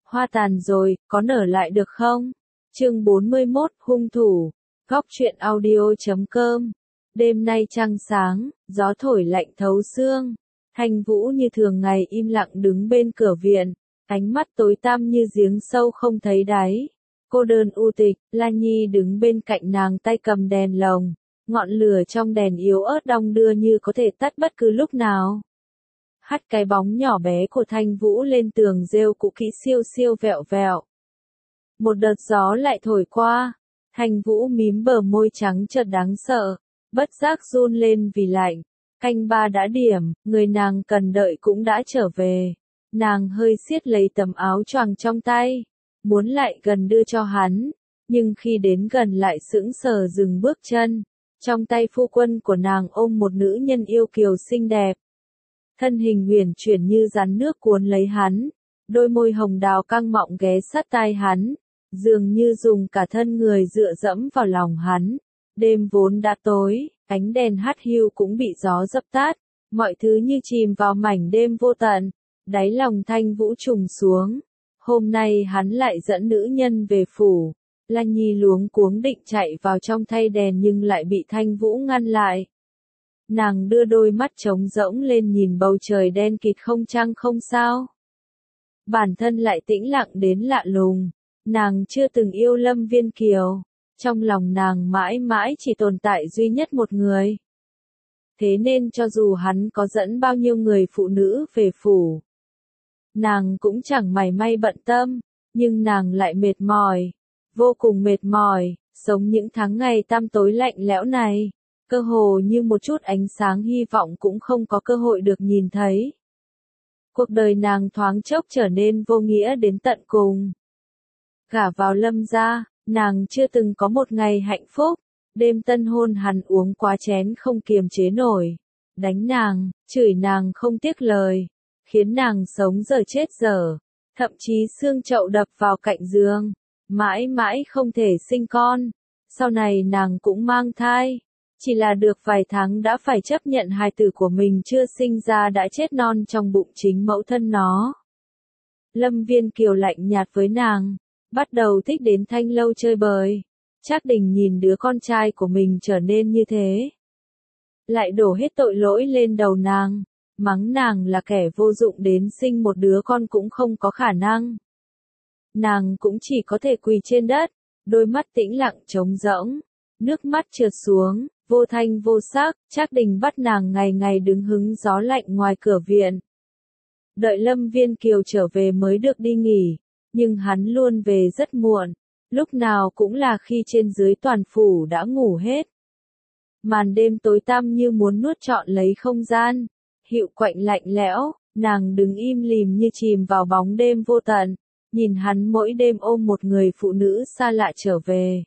Hoa tàn rồi, có nở lại được không? Chương 41, hung thủ. Góc truyện audio.com. Đêm nay trăng sáng, gió thổi lạnh thấu xương. Thanh Vũ như thường ngày im lặng đứng bên cửa viện, ánh mắt tối tăm như giếng sâu không thấy đáy. Cô đơn u tịch, La Nhi đứng bên cạnh nàng tay cầm đèn lồng, ngọn lửa trong đèn yếu ớt đong đưa như có thể tắt bất cứ lúc nào. Hắt cái bóng nhỏ bé của Thanh Vũ lên tường rêu cũ kỹ siêu siêu vẹo vẹo. Một đợt gió lại thổi qua, Thanh Vũ mím bờ môi trắng chợt đáng sợ, bất giác run lên vì lạnh. Canh ba đã điểm, người nàng cần đợi cũng đã trở về. Nàng hơi siết lấy tấm áo choàng trong tay, muốn lại gần đưa cho hắn, nhưng khi đến gần lại sững sờ dừng bước chân. Trong tay phu quân của nàng ôm một nữ nhân yêu kiều xinh đẹp. Thân hình uyển chuyển như rắn nước cuốn lấy hắn, đôi môi hồng đào căng mọng ghé sát tai hắn, dường như dùng cả thân người dựa dẫm vào lòng hắn. Đêm vốn đã tối, ánh đèn hắt hiu cũng bị gió dập tắt, mọi thứ như chìm vào mảnh đêm vô tận. Đáy lòng Thanh Vũ trùng xuống. Hôm nay hắn lại dẫn nữ nhân về phủ. La Nhi luống cuống định chạy vào trong thay đèn nhưng lại bị Thanh Vũ ngăn lại. Nàng đưa đôi mắt trống rỗng lên nhìn bầu trời đen kịt không trăng không sao. Bản thân lại tĩnh lặng đến lạ lùng. Nàng chưa từng yêu Lâm Viên Kiều. Trong lòng nàng mãi mãi chỉ tồn tại duy nhất một người. Thế nên cho dù hắn có dẫn bao nhiêu người phụ nữ về phủ, nàng cũng chẳng mảy may bận tâm, nhưng nàng lại mệt mỏi, vô cùng mệt mỏi, sống những tháng ngày tăm tối lạnh lẽo này, cơ hồ như một chút ánh sáng hy vọng cũng không có cơ hội được nhìn thấy. Cuộc đời nàng thoáng chốc trở nên vô nghĩa đến tận cùng. Gả vào Lâm gia, nàng chưa từng có một ngày hạnh phúc. Đêm tân hôn hắn uống quá chén không kiềm chế nổi, đánh nàng, chửi nàng không tiếc lời, khiến nàng sống dở chết dở, thậm chí xương chậu đập vào cạnh giường, mãi mãi không thể sinh con. Sau này nàng cũng mang thai, chỉ là được vài tháng đã phải chấp nhận hài tử của mình chưa sinh ra đã chết non trong bụng chính mẫu thân nó. Lâm Viên Kiều lạnh nhạt với nàng, bắt đầu thích đến Thanh lâu chơi bời. Trác Đình nhìn đứa con trai của mình trở nên như thế, lại đổ hết tội lỗi lên đầu nàng, mắng nàng là kẻ vô dụng đến sinh một đứa con cũng không có khả năng. Nàng cũng chỉ có thể quỳ trên đất, đôi mắt tĩnh lặng trống rỗng, nước mắt trượt xuống, vô thanh vô sắc. Trác Đình bắt nàng ngày ngày đứng hứng gió lạnh ngoài cửa viện. Đợi Lâm Viên Kiều trở về mới được đi nghỉ, nhưng hắn luôn về rất muộn. Lúc nào cũng là khi trên dưới toàn phủ đã ngủ hết. Màn đêm tối tăm như muốn nuốt trọn lấy không gian. Hiệu quạnh lạnh lẽo, nàng đứng im lìm như chìm vào bóng đêm vô tận, nhìn hắn mỗi đêm ôm một người phụ nữ xa lạ trở về.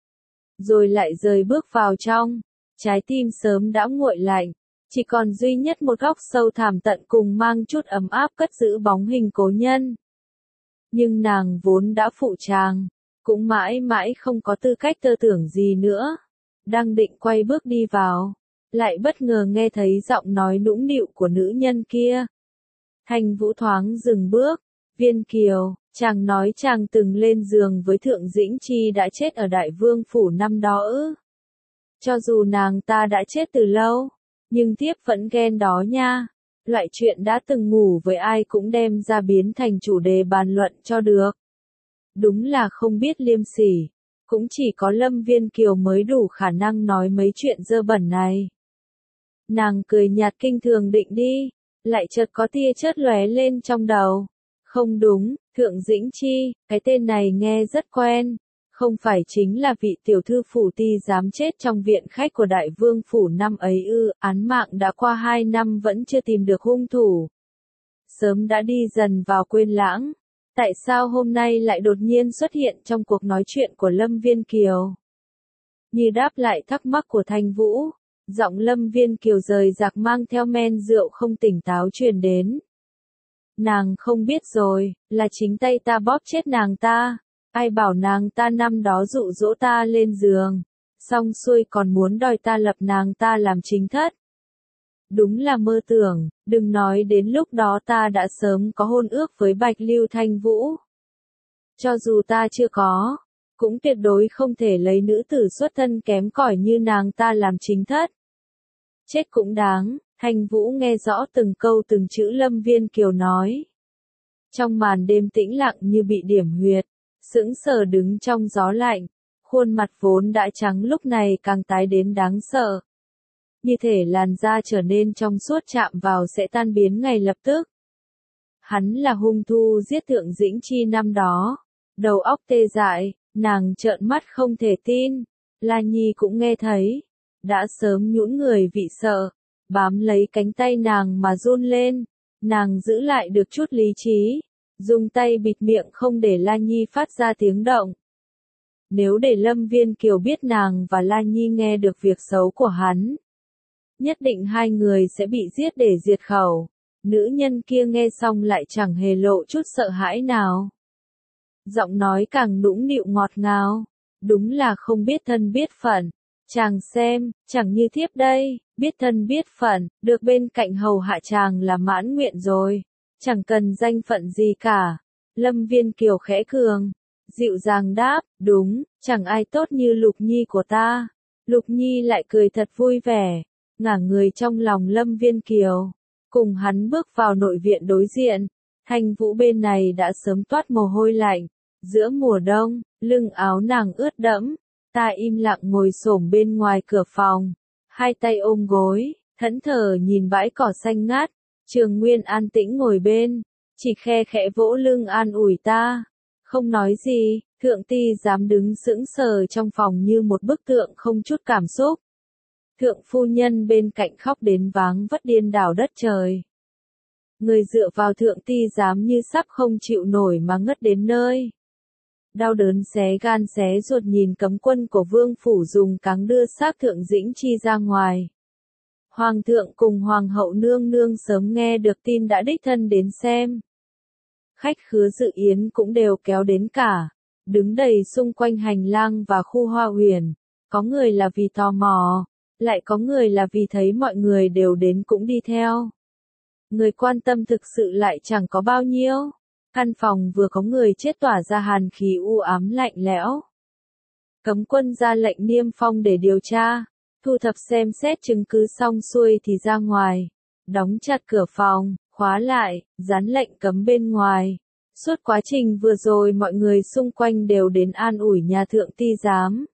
Rồi lại rời bước vào trong, trái tim sớm đã nguội lạnh, chỉ còn duy nhất một góc sâu thẳm tận cùng mang chút ấm áp cất giữ bóng hình cố nhân. Nhưng nàng vốn đã phụ chàng, cũng mãi mãi không có tư cách tơ tưởng gì nữa. Đang định quay bước đi vào, lại bất ngờ nghe thấy giọng nói nũng nịu của nữ nhân kia. Thanh Vũ thoáng dừng bước. Viên Kiều, chàng nói chàng từng lên giường với Thượng Dĩnh Chi đã chết ở Đại Vương phủ năm đó ư? Cho dù nàng ta đã chết từ lâu, nhưng thiếp vẫn ghen đó nha. Loại chuyện đã từng ngủ với ai cũng đem ra biến thành chủ đề bàn luận cho được. Đúng là không biết liêm sỉ, cũng chỉ có Lâm Viên Kiều mới đủ khả năng nói mấy chuyện dơ bẩn này. Nàng cười nhạt kinh thường định đi, lại chợt có tia chớp lóe lên trong đầu. Không đúng, Thượng Dĩnh Chi, cái tên này nghe rất quen, không phải chính là vị tiểu thư phủ ti dám chết trong viện khách của Đại Vương phủ năm ấy ư? Án mạng đã qua 2 năm vẫn chưa tìm được hung thủ. Sớm đã đi dần vào quên lãng. Tại sao hôm nay lại đột nhiên xuất hiện trong cuộc nói chuyện của Lâm Viên Kiều? Như đáp lại thắc mắc của Thanh Vũ, giọng Lâm Viên Kiều rời rạc mang theo men rượu không tỉnh táo truyền đến. Nàng không biết rồi, là chính tay ta bóp chết nàng ta. Ai bảo nàng ta năm đó dụ dỗ ta lên giường, xong xuôi còn muốn đòi ta lập nàng ta làm chính thất. Đúng là mơ tưởng, đừng nói đến lúc đó ta đã sớm có hôn ước với Bạch Lưu Thanh Vũ. Cho dù ta chưa có, cũng tuyệt đối không thể lấy nữ tử xuất thân kém cỏi như nàng ta làm chính thất. Chết cũng đáng, Thanh Vũ nghe rõ từng câu từng chữ Lâm Viên Kiều nói. Trong màn đêm tĩnh lặng như bị điểm huyệt, sững sờ đứng trong gió lạnh, khuôn mặt vốn đã trắng lúc này càng tái đến đáng sợ. Như thể làn da trở nên trong suốt chạm vào sẽ tan biến ngay lập tức. Hắn là hung thủ giết Thượng Dĩnh Chi năm đó. Đầu óc tê dại, nàng trợn mắt không thể tin. La Nhi cũng nghe thấy. Đã sớm nhũn người vị sợ, bám lấy cánh tay nàng mà run lên. Nàng giữ lại được chút lý trí, dùng tay bịt miệng không để La Nhi phát ra tiếng động. Nếu để Lâm Viên Kiều biết nàng và La Nhi nghe được việc xấu của hắn, nhất định hai người sẽ bị giết để diệt khẩu. Nữ nhân kia nghe xong lại chẳng hề lộ chút sợ hãi nào. Giọng nói càng nũng nịu ngọt ngào. Đúng là không biết thân biết phận. Chàng xem, chẳng như thiếp đây, biết thân biết phận, được bên cạnh hầu hạ chàng là mãn nguyện rồi. Chẳng cần danh phận gì cả. Lâm Viên Kiều khẽ cường, dịu dàng đáp, đúng, chẳng ai tốt như Lục Nhi của ta. Lục Nhi lại cười thật vui vẻ, ngả người trong lòng Lâm Viên Kiều. Cùng hắn bước vào nội viện đối diện, Thanh Vũ bên này đã sớm toát mồ hôi lạnh. Giữa mùa đông, lưng áo nàng ướt đẫm, ta im lặng ngồi xổm bên ngoài cửa phòng, hai tay ôm gối, thẫn thờ nhìn bãi cỏ xanh ngát. Trường Nguyên an tĩnh ngồi bên, chỉ khe khẽ vỗ lưng an ủi ta, không nói gì. Thượng Ty dám đứng sững sờ trong phòng như một bức tượng không chút cảm xúc. Thượng phu nhân bên cạnh khóc đến váng vất điên đảo đất trời. Người dựa vào Thượng Ty dám như sắp không chịu nổi mà ngất đến nơi. Đau đớn xé gan xé ruột nhìn cấm quân của Vương phủ dùng cáng đưa xác Thượng Dĩnh Chi ra ngoài. Hoàng thượng cùng Hoàng hậu nương nương sớm nghe được tin đã đích thân đến xem. Khách khứa dự yến cũng đều kéo đến cả, đứng đầy xung quanh hành lang và khu hoa huyền. Có người là vì tò mò, lại có người là vì thấy mọi người đều đến cũng đi theo. Người quan tâm thực sự lại chẳng có bao nhiêu. Căn phòng vừa có người chết tỏa ra hàn khí u ám lạnh lẽo. Cấm quân ra lệnh niêm phong để điều tra, thu thập xem xét chứng cứ xong xuôi thì ra ngoài, đóng chặt cửa phòng, khóa lại, dán lệnh cấm bên ngoài. Suốt quá trình vừa rồi mọi người xung quanh đều đến an ủi nhà Thượng Ty giám.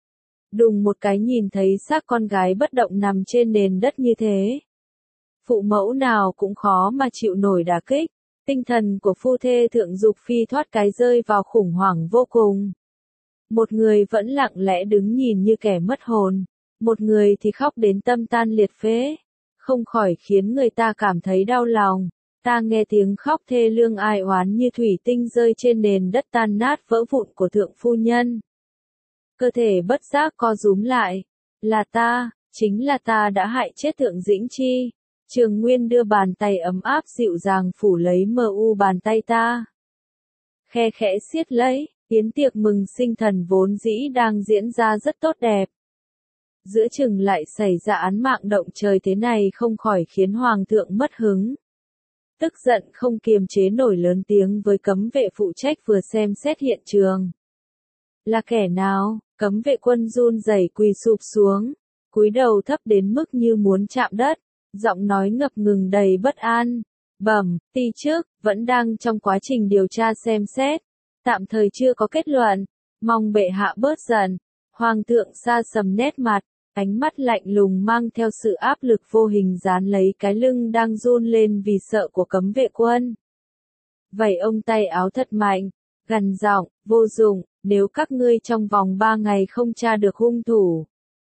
Đùng một cái nhìn thấy xác con gái bất động nằm trên nền đất như thế. Phụ mẫu nào cũng khó mà chịu nổi đả kích. Tinh thần của phu thê Thượng Dục Phi thoát cái rơi vào khủng hoảng vô cùng. Một người vẫn lặng lẽ đứng nhìn như kẻ mất hồn, một người thì khóc đến tâm tan liệt phế, không khỏi khiến người ta cảm thấy đau lòng. Ta nghe tiếng khóc thê lương ai oán như thủy tinh rơi trên nền đất tan nát vỡ vụn của Thượng phu nhân. Cơ thể bất giác co rúm lại, là ta, chính là ta đã hại chết Thượng Dĩnh Chi. Trường Nguyên đưa bàn tay ấm áp dịu dàng phủ lấy mờ u bàn tay ta. Khe khẽ siết lấy, yến tiệc mừng sinh thần vốn dĩ đang diễn ra rất tốt đẹp. Giữa chừng lại xảy ra án mạng động trời thế này không khỏi khiến Hoàng thượng mất hứng. Tức giận không kiềm chế nổi lớn tiếng với cấm vệ phụ trách vừa xem xét hiện trường. Là kẻ nào? Cấm vệ quân run rẩy quỳ sụp xuống, cúi đầu thấp đến mức như muốn chạm đất. Giọng nói ngập ngừng đầy bất an. Bẩm, ty trước, vẫn đang trong quá trình điều tra xem xét. Tạm thời chưa có kết luận. Mong bệ hạ bớt giận. Hoàng thượng sa sầm nét mặt, ánh mắt lạnh lùng mang theo sự áp lực vô hình dán lấy cái lưng đang run lên vì sợ của cấm vệ quân. Vậy ông tay áo thật mạnh, gằn giọng, vô dụng, nếu các ngươi trong vòng 3 ngày không tra được hung thủ.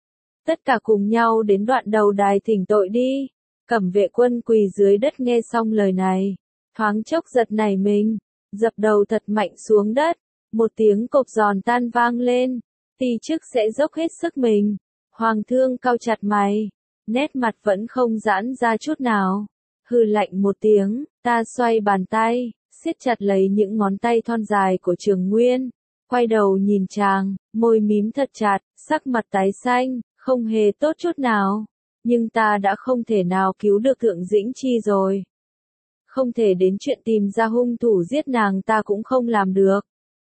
Tất cả cùng nhau đến đoạn đầu đài thỉnh tội đi. Cẩm vệ quân quỳ dưới đất nghe xong lời này, thoáng chốc giật nảy mình, dập đầu thật mạnh xuống đất, một tiếng cộc giòn tan vang lên, ty chức sẽ dốc hết sức mình. Hoàng thương cau chặt mày, nét mặt vẫn không giãn ra chút nào, hừ lạnh một tiếng, ta xoay bàn tay, siết chặt lấy những ngón tay thon dài của Trường Nguyên, quay đầu nhìn chàng, môi mím thật chặt, sắc mặt tái xanh, không hề tốt chút nào. Nhưng ta đã không thể nào cứu được Thượng Dĩnh Chi rồi. Không thể đến chuyện tìm ra hung thủ giết nàng ta cũng không làm được.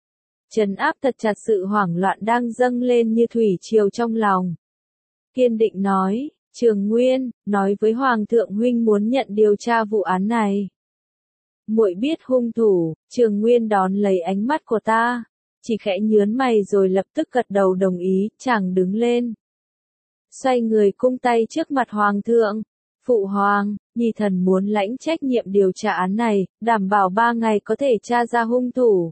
trấn áp thật chặt sự hoảng loạn đang dâng lên như thủy triều trong lòng. Kiên định nói, Trường Nguyên, nói với Hoàng thượng huynh muốn nhận điều tra vụ án này. Muội biết hung thủ. Trường Nguyên đón lấy ánh mắt của ta, chỉ khẽ nhướng mày rồi lập tức gật đầu đồng ý. Chàng đứng lên, xoay người cung tay trước mặt Hoàng thượng. Phụ hoàng, nhi thần muốn lãnh trách nhiệm điều tra án này, đảm bảo 3 ngày có thể tra ra hung thủ.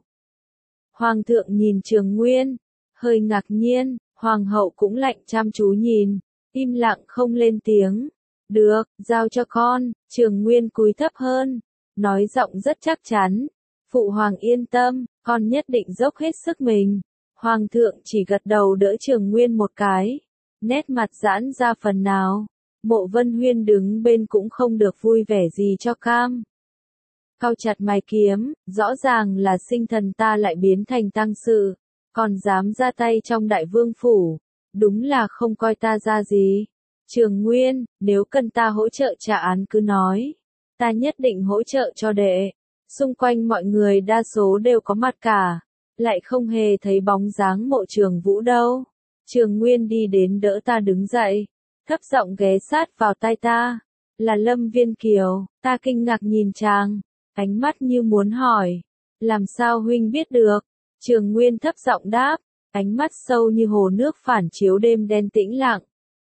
Hoàng thượng nhìn Trường Nguyên, hơi ngạc nhiên. Hoàng hậu cũng lạnh chăm chú nhìn, im lặng không lên tiếng. Được, giao cho con. Trường Nguyên cúi thấp hơn, nói giọng rất chắc chắn. Phụ hoàng yên tâm, con nhất định dốc hết sức mình. Hoàng thượng chỉ gật đầu đỡ Trường Nguyên một cái, nét mặt giãn ra phần nào. Mộ Vân Huyên đứng bên cũng không được vui vẻ gì cho cam. Cau chặt mày kiếm, rõ ràng là sinh thần ta lại biến thành tăng sự, còn dám ra tay trong đại vương phủ, đúng là không coi ta ra gì. Trường Nguyên, nếu cần ta hỗ trợ trả án cứ nói, ta nhất định hỗ trợ cho đệ. Xung quanh mọi người đa số đều có mặt cả, lại không hề thấy bóng dáng Mộ Trường Vũ đâu. Trường Nguyên đi đến đỡ ta đứng dậy, thấp giọng ghé sát vào tai ta. Là Lâm Viên Kiều. Ta kinh ngạc nhìn chàng, ánh mắt như muốn hỏi, làm sao huynh biết được? Trường Nguyên thấp giọng đáp, ánh mắt sâu như hồ nước phản chiếu đêm đen tĩnh lặng.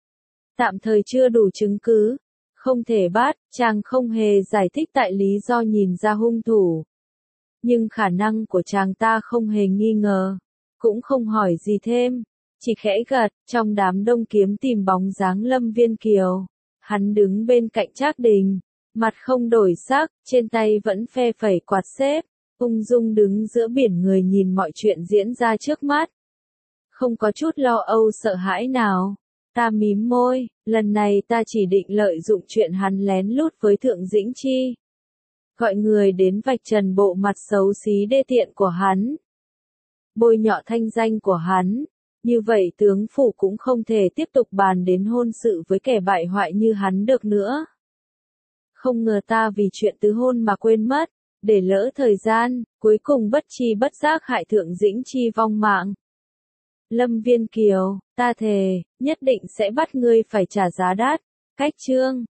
Tạm thời chưa đủ chứng cứ, không thể bắt. Chàng không hề giải thích tại lý do nhìn ra hung thủ, nhưng khả năng của chàng ta không hề nghi ngờ, cũng không hỏi gì thêm, chỉ khẽ gật. Trong đám đông kiếm tìm bóng dáng Lâm Viên Kiều, hắn đứng bên cạnh Trác Đình, mặt không đổi sắc, trên tay vẫn phe phẩy quạt xếp, ung dung đứng giữa biển người nhìn mọi chuyện diễn ra trước mắt, không có chút lo âu sợ hãi nào. Ta mím môi, lần này ta chỉ định lợi dụng chuyện hắn lén lút với Thượng Dĩnh Chi, gọi người đến vạch trần bộ mặt xấu xí đê tiện của hắn, bôi nhọ thanh danh của hắn. Như vậy tướng phủ cũng không thể tiếp tục bàn đến hôn sự với kẻ bại hoại như hắn được nữa. Không ngờ ta vì chuyện tứ hôn mà quên mất, để lỡ thời gian, cuối cùng bất tri bất giác hại Thượng Dĩnh Chi vong mạng. Lâm Viên Kiều, ta thề, nhất định sẽ bắt ngươi phải trả giá đắt. Cách chương